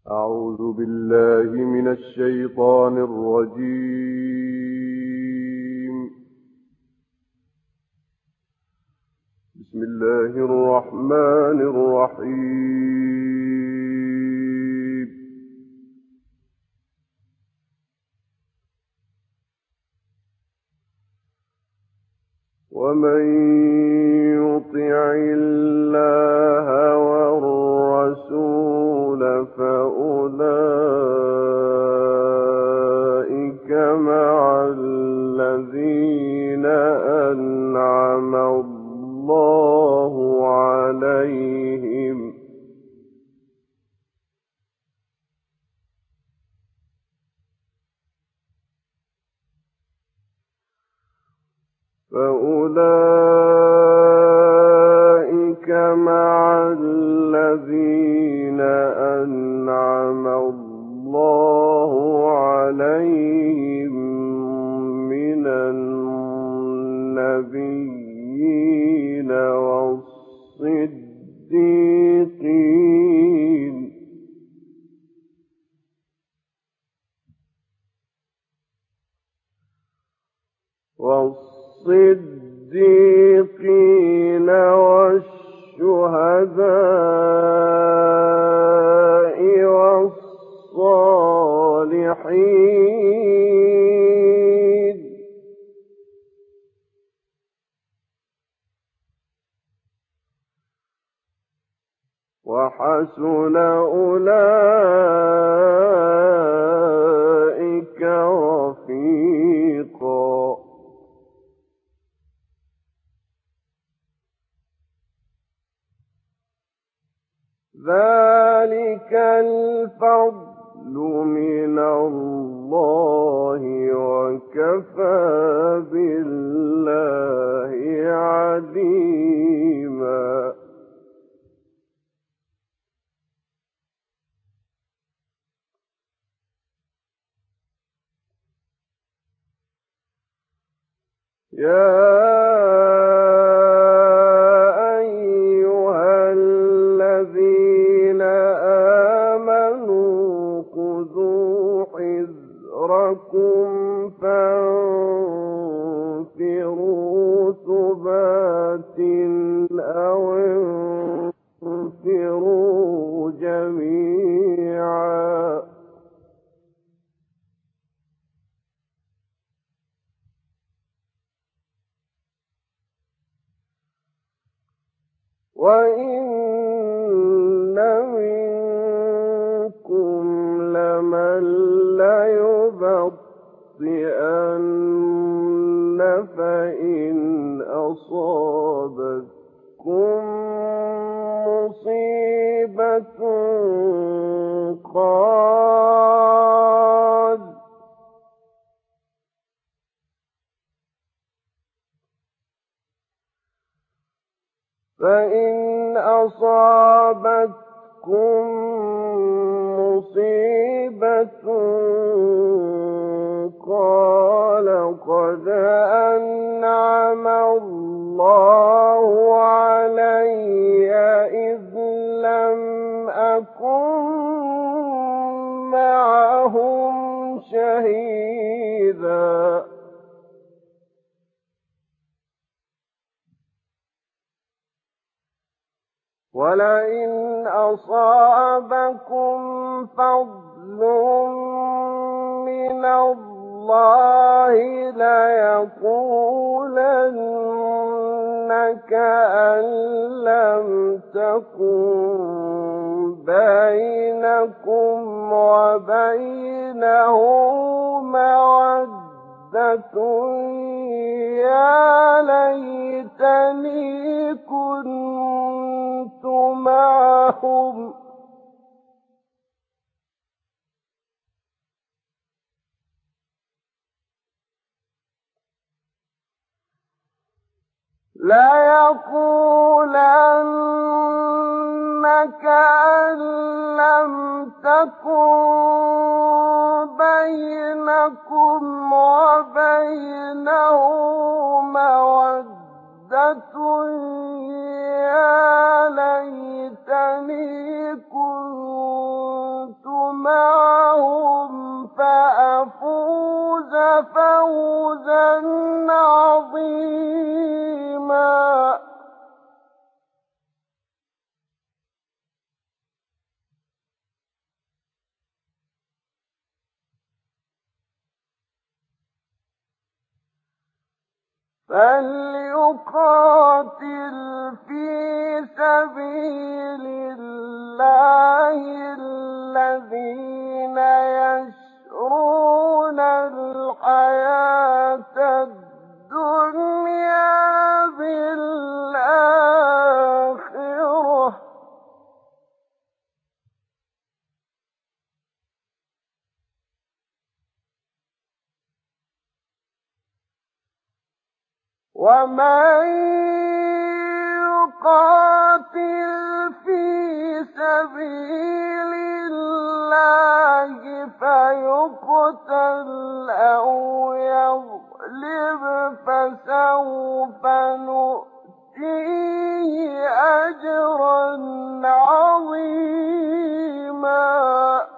أعوذ بالله من الشيطان الرجيم. بسم الله الرحمن الرحيم. ومن يطع الله والرسول فأولئك مع الذين أنعم الله عليهم من النبيين والصديقين والشهداء والصالحين وحسن أولئك رفيقا. ذلك الفضل من الله وكفى بالله عليما. يا أيها الذين آمنوا خذوا حذركم فانفروا ثبات أو انفروا جميعا. وإن منكم لمن ليبطئن فإن أصابتكم مصيبة قال قد أنعم الله علي إذ لم أكن معهم شهيدا. ولئن أصابكم فضل من الله ليقولن كأن لم تكن بينكم وبينه مودة يا ليتني كنت معهم ليقولن كأن لم تكن بينكم وبينه مودة يا ليتني كنت فليقاتل في سبيل الله الذين يشرون الحياة الدنيا بالآخرة ومن يقاتل في سبيل الله فيقتل أو يغلب فسوف نؤتيه أجرا عظيما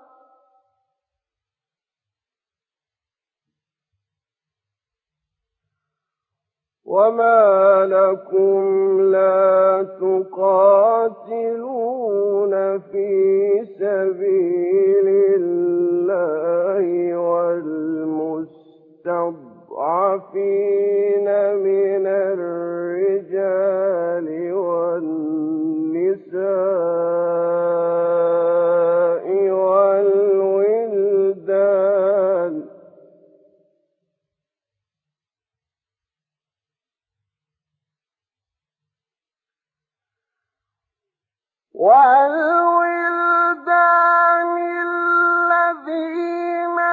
وما لكم لا تقاتلون في سبيل الله والمستضعفين من الرجال والنساء والولدان الذين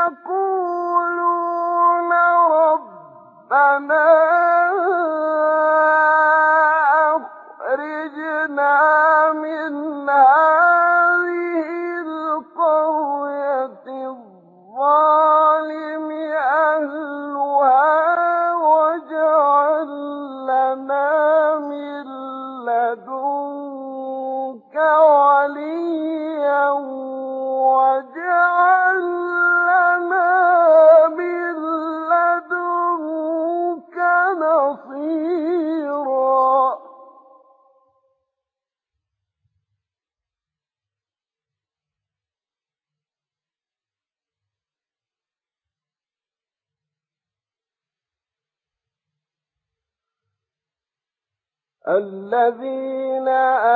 يقولون ربنا أخرجنا من هذه القرية الظالم أهلها واجعل لنا من لدنك وليا واجعل لنا من لدنك نصيرا الذين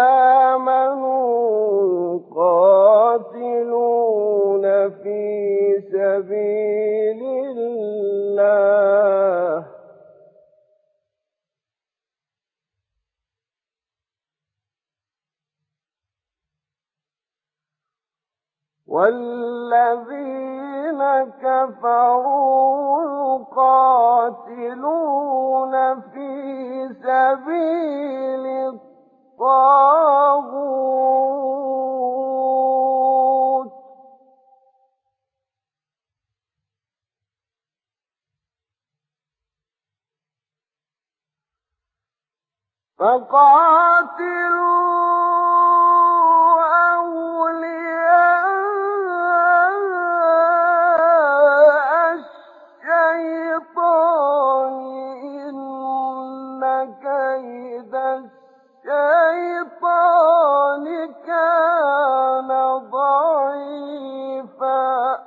آمنوا قاتلون في سبيل الله والذين كفروا يقاتلون في سبيل الطاغوت فقاتلوا أولياء الشيطان إن كيد الشيطان كان ضعيفا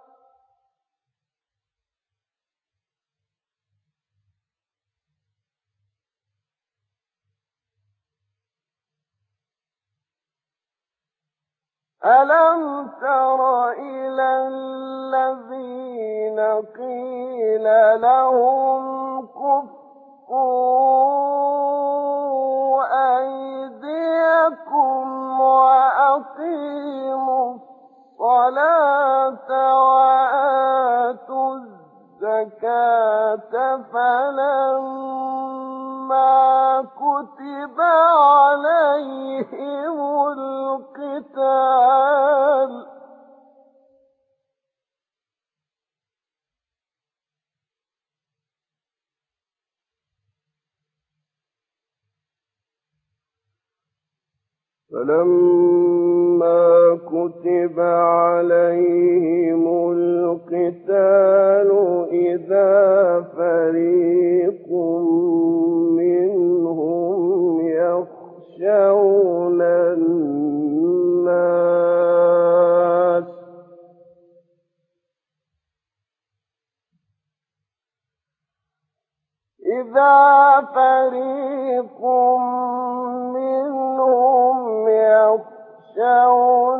ألم تر إلى الذين قيل لهم كفوا أيديكم وأقيموا الصلاة وآتوا الزكاة فلما كتب عليهم القتال إذا فريق منهم يخشون الناس إِذَا فَرِيقٌ مِّنْهُمْ يَخْشَوْنَ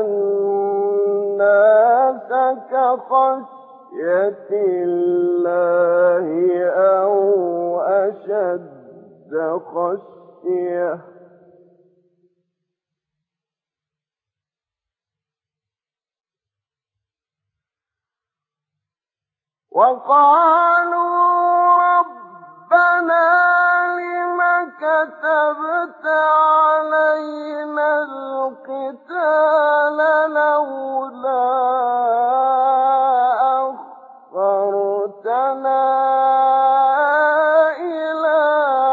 النَّاسَ كَخَشْيَةِ اللَّهِ أَوْ أَشَدَّ خَشْيَةً ۚ وَقَالُوا رَبَّنَا لِمَ كَتَبْتَ عَلَيْنَا الْقِتَالَ لَوْلَا أَخَّرْتَنَا إِلَىٰ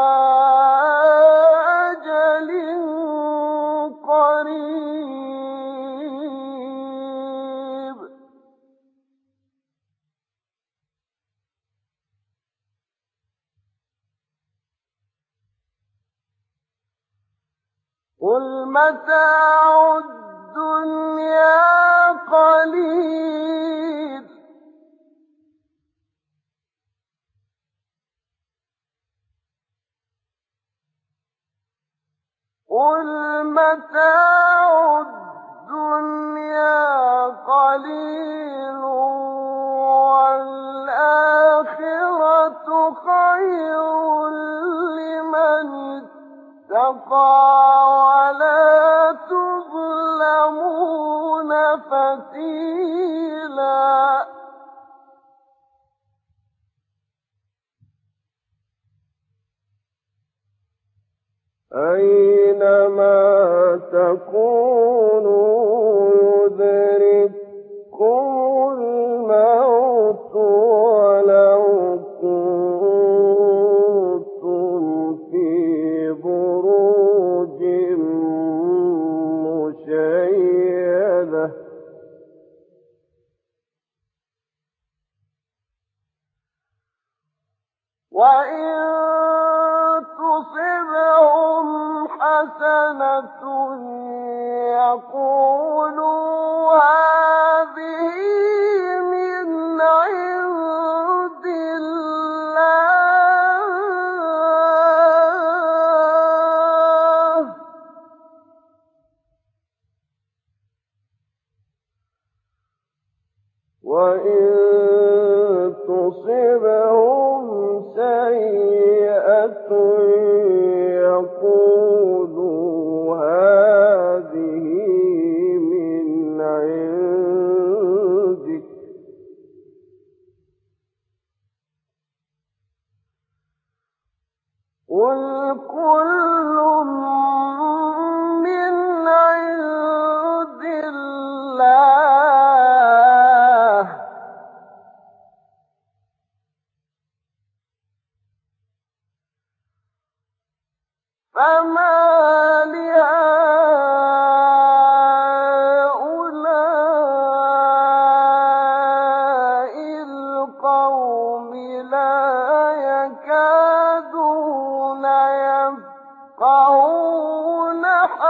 أَجَلٍ قَرِيبٍ ۗ قُلْ مَتَاعُ الدُّنْيَا قَلِيلٌ وَالْآخِرَةُ خَيْرٌ لِّمَنِ اتَّقَىٰ وَلَا تُظْلَمُونَ فَتِيلًا أَيْنَمَا تَكُونُوا يُدْرِككُّمُ الْمَوْتُ وَلَوْ كُنتُمْ فِي بُرُوجٍ مُّشَيَّدَةٍ ۗ وَإِن تُصِبْهُمْ حَسَنَةٌ يَقُولُوا هَٰذِهِ مِنْ عِندِ اللَّهِ ۖ وَإِن تُصِبْهُمْ سَيِّئَةٌ يَقُولُوا هَٰذِهِ مِنْ عِندِكَ ۚ قُلْ كُلٌّ مِّنْ عِندِ اللَّهِ ۖ فَمَا لِهَٰؤُلَاءِ الْقَوْمِ لَا يَكَادُونَ يَفْقَهُونَ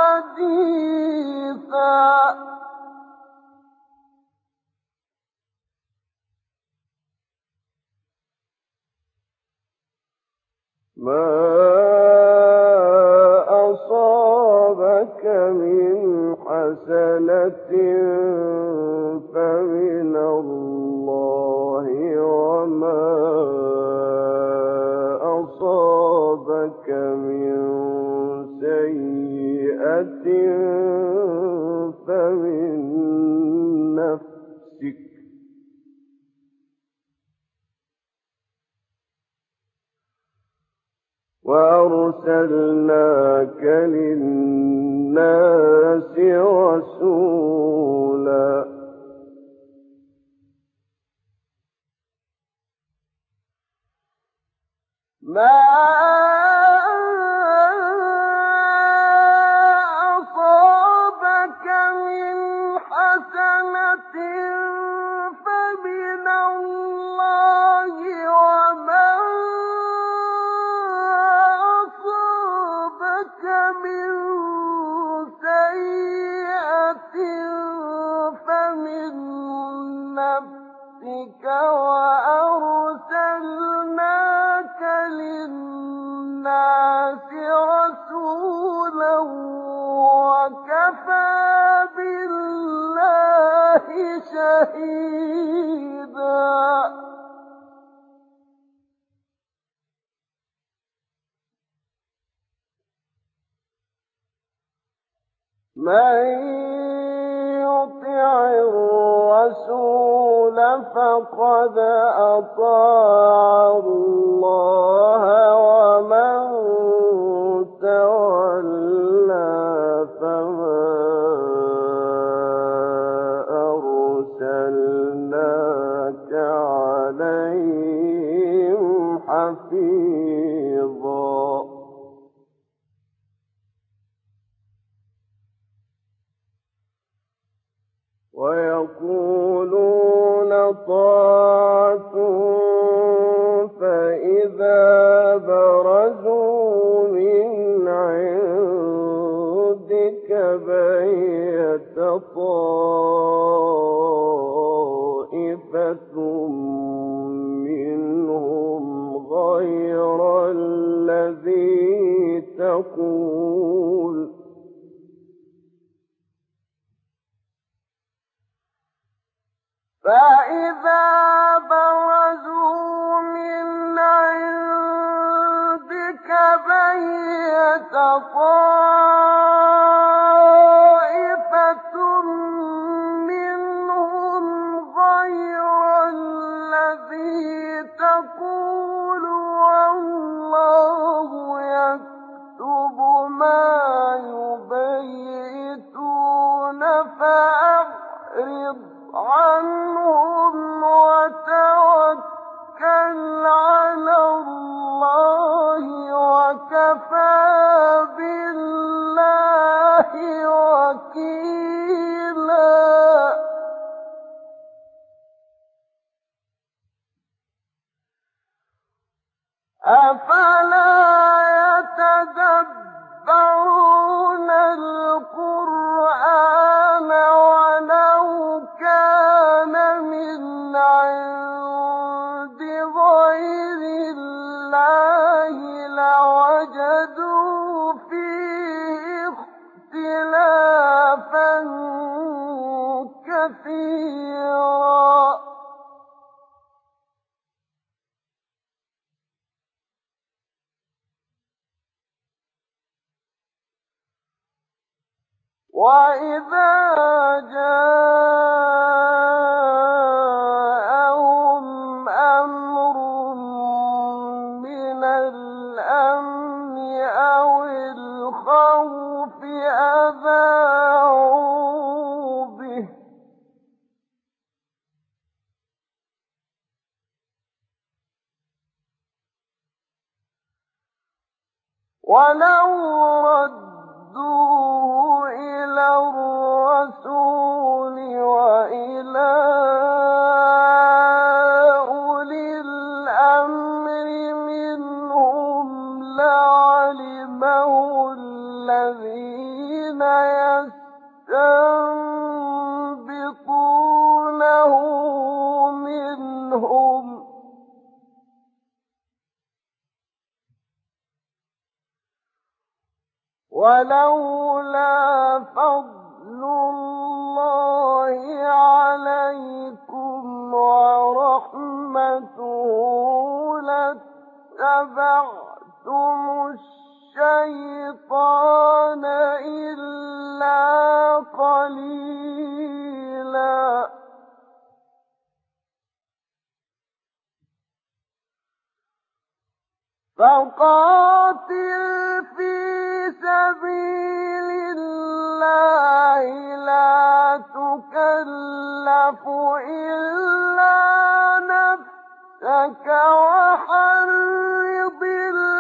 حَدِيثًا مَا أَصَابَكَ مِنْ حَسَنَةٍ فَمِنَ اللَّهِ ۖ وَمَا أَصَابَكَ مِن سَيِّئَةٍ فَمِن نَّفْسِكَ ۚ وَأَرْسَلْنَاكَ لِلنَّاسِ رَسُولًا مَا أَصَابَكَ مِنْ حَسَنَةٍ فَمِنَ اللَّهِ ۖ وَمَا أَصَابَكَ مِن سَيِّئَةٍ فَمِن نَّفْسِكَ ۚ وَأَرْسَلْنَاكَ لِلنَّاسِ شهيدا من يطع الرسول فقد أطاع الله ومن تولى فما أرسلناك عليهم حفيظا ويقولون طاعة فإذا برزوا من عندك بيت طائفة منهم غير الذي تقول فإذا برزوا من عندك بيت طائفة منهم غير الذي تقول والله يكتب ما يبيتون فأعرض عنهم وتوكل على الله وكفى بالله وكيلا أفلا يتدبرون القرآن ولو كان من عند غير الله لوجدوا فيه اختلافا كثيرا وإذا جاءهم أمر من الأمن أو الخوف أذاعوا به ولو ردوه إلى الرسول وإلى أولي الأمر منهم لعلمه الذين يستنبطونه منهم ولولا فضل الله عليكم ورحمته لاتبعتم الشيطان إلا قليلا فقاتل في سبيل الله لا تكلف إلا نفسك وحرض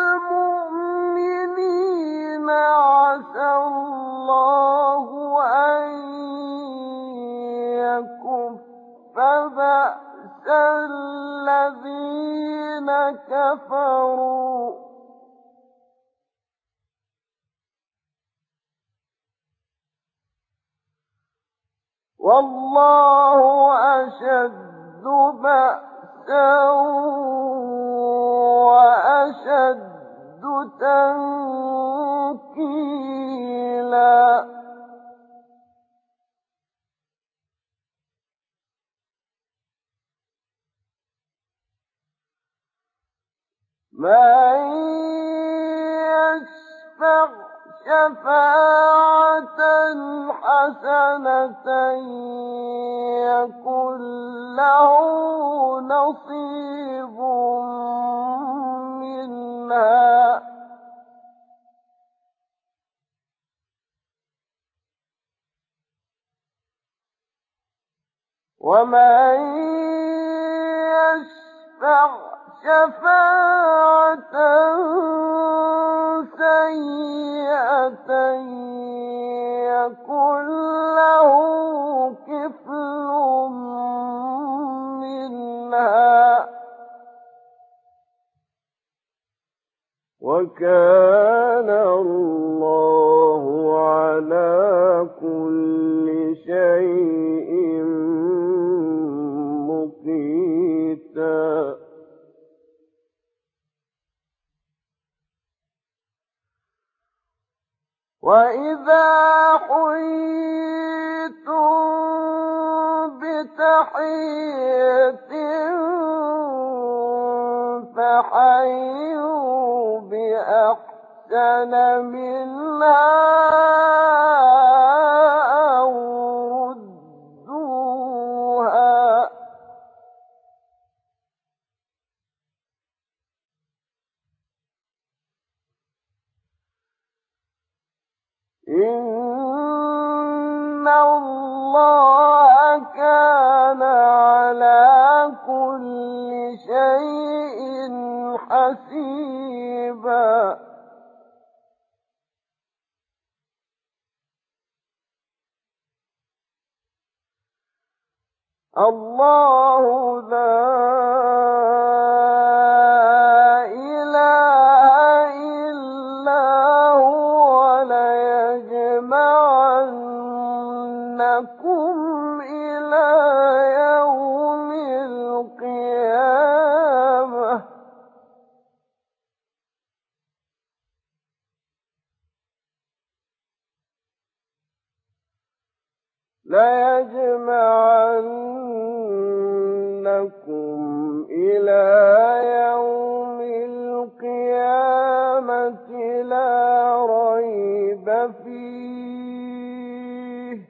المؤمنين عسى الله أن يكف بأس الذين كفروا والله أشد بأسا وأشد تنكيلا من يشفع شفاعة حسنة يكن له نصيب منها ومن يشفع شفاعة سيئة يكن له كفل منها وكان الله على كل شيء مقيتا وإذا حييتم بتحية فحيوا بأحسن منها أو ردوها إن الله كان على كل شيء حسيبا الله لا إله إلا هو ليجمعنكم إلى يوم القيامة لا ريب فيه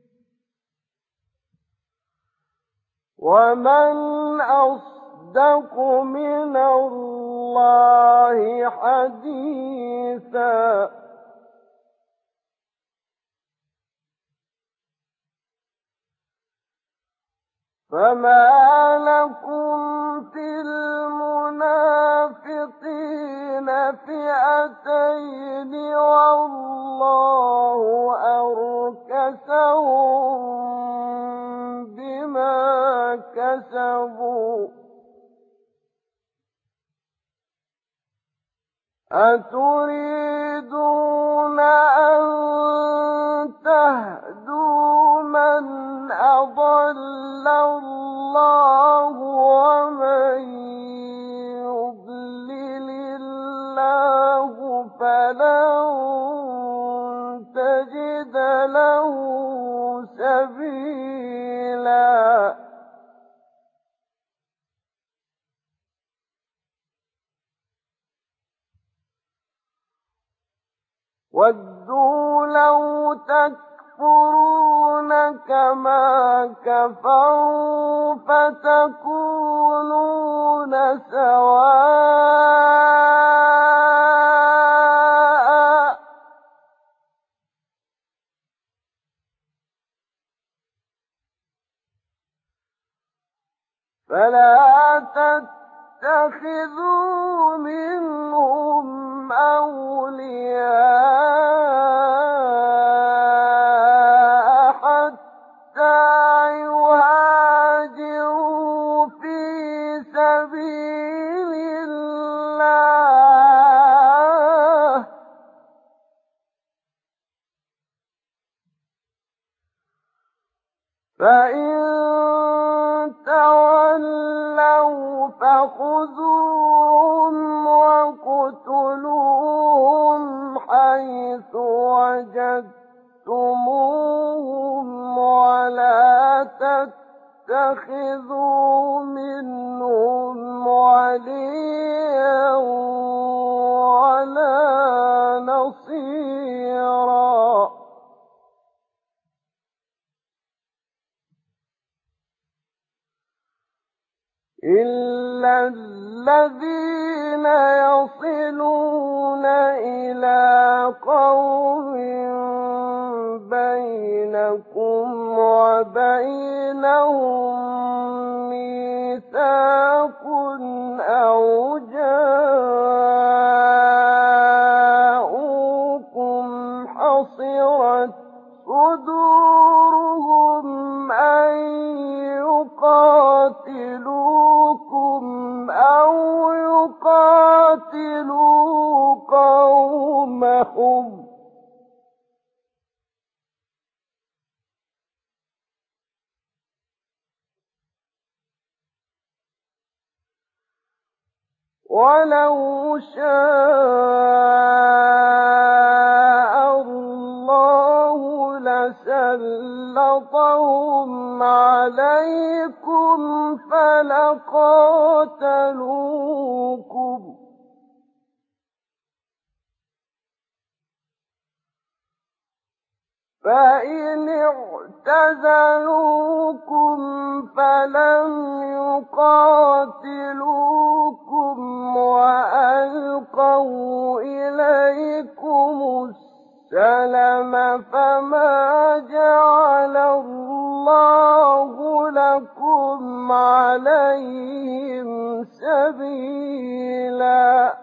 ومن أصدق من الله حديثا فما لكم في المنافقين فئتين والله أركسهم بما كسبوا أتريدون أن تهدوا من أضل الله ومن يضلل الله فلن تجد له سبيلا وَدُّوا لَوْ تَكْفُرُونَ كَمَا كَفَرُوا فَتَكُونُونَ سَوَاءً فَلَا تَتَّخِذُوا مِنْهُمْ أَوْلِيَاءَ حَتَّىٰ يُهَاجِرُوا فِي سَبِيلِ اللَّهِ ۚ فَإِن تَوَلَّوْا فَخُذُوهُمْ وَاقْتُلُوهُمْ حَيْثُ وَجَدتُّمُوهُمْ وَلَا تَتَّخِذُوا مِنْهُمْ وليا ولا نصيرا إلا الذين يصلون إلى قوم بينكم وبينهم ميثاق أو جاءوكم حصرت صدورهم أن يقاتلوكم أو يقاتلوا قومهم ولو شاء الله لسلطهم عليكم فلقاتلوكم فإن اعتزلوكم فلم يقاتلوكم وألقوا إليكم السلم فما جعل الله لكم عليهم سبيلا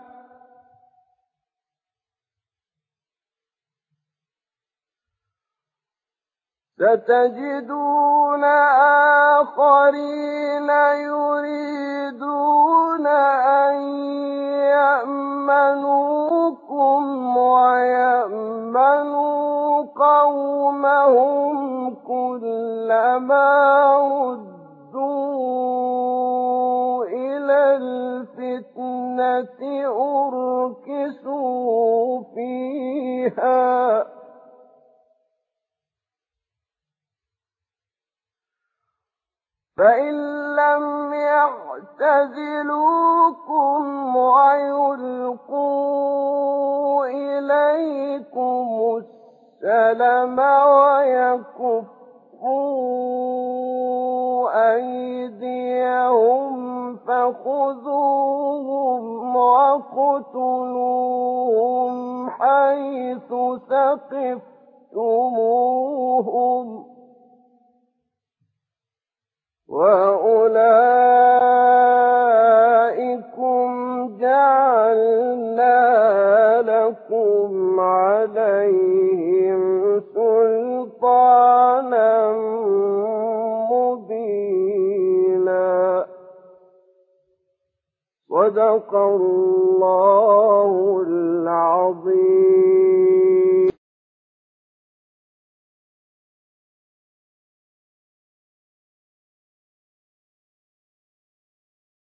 ستجدون آخرين يريدون أن يأمنوكم ويأمنوا قومهم كلما ردوا إلى الفتنة أركسوا فيها فإن لم يعتزلوكم ويلقوا إليكم السلم ويكفوا أيديهم فخذوهم وَاقْتُلُوهُمْ حيث ثقفتموهم وأولئكم جعلنا لكم عليهم سلطانا مبينا صدق الله العظيم.